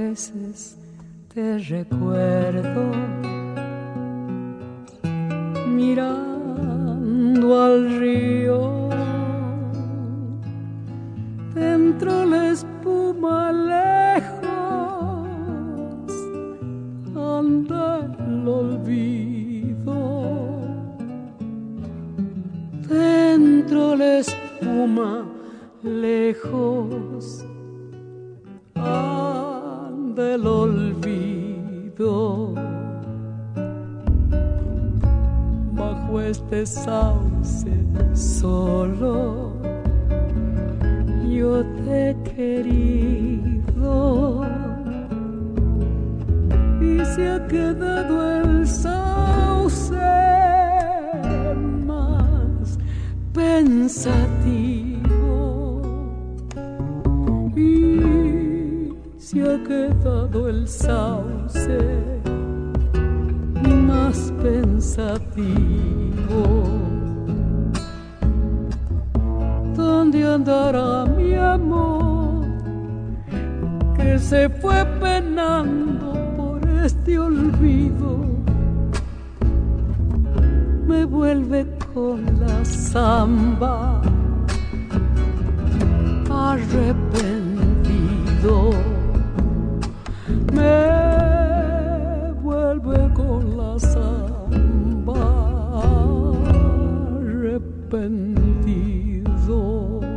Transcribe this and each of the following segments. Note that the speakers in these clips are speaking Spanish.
veces te recuerdo mirando al río, dentro la espuma lejos anda el olvido, dentro la espuma lejos anda el olvido. Bajo este sauce solo yo te he querido y se ha quedado el sauce más pensativo y se ha quedado el sauce más pensativo. ¿Dónde andará mi amor que se fue penando por este olvido? Me vuelve con la samba arrepentido, me vuelve con la samba arrepentido.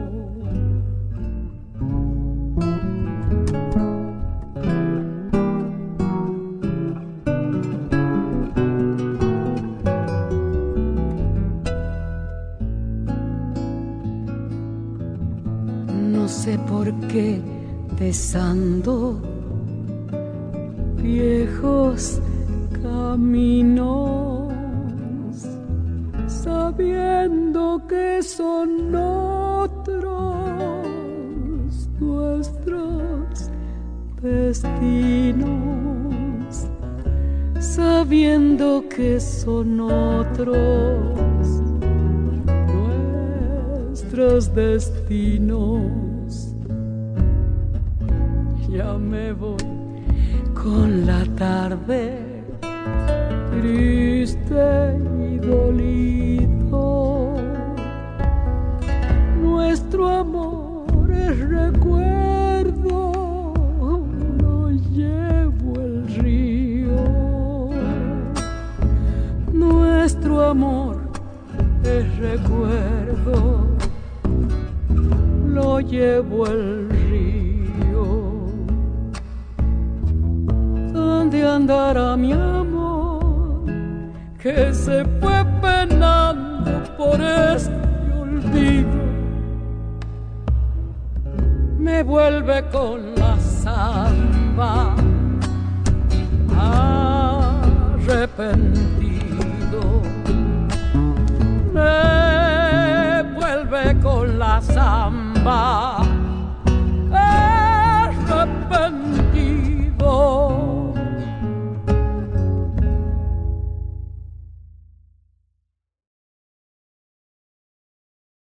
No sé por qué besando viejos caminos, sabiendo que son otros nuestros destinos, sabiendo que son otros nuestros destinos. Ya me voy con la tarde triste y dolido. Nuestro amor es recuerdo, lo llevo el río. Nuestro amor es recuerdo, lo llevo el río. ¿Dónde andará mi amor que se fue penando por este olvido? Me vuelve con la samba arrepentido, me vuelve con la samba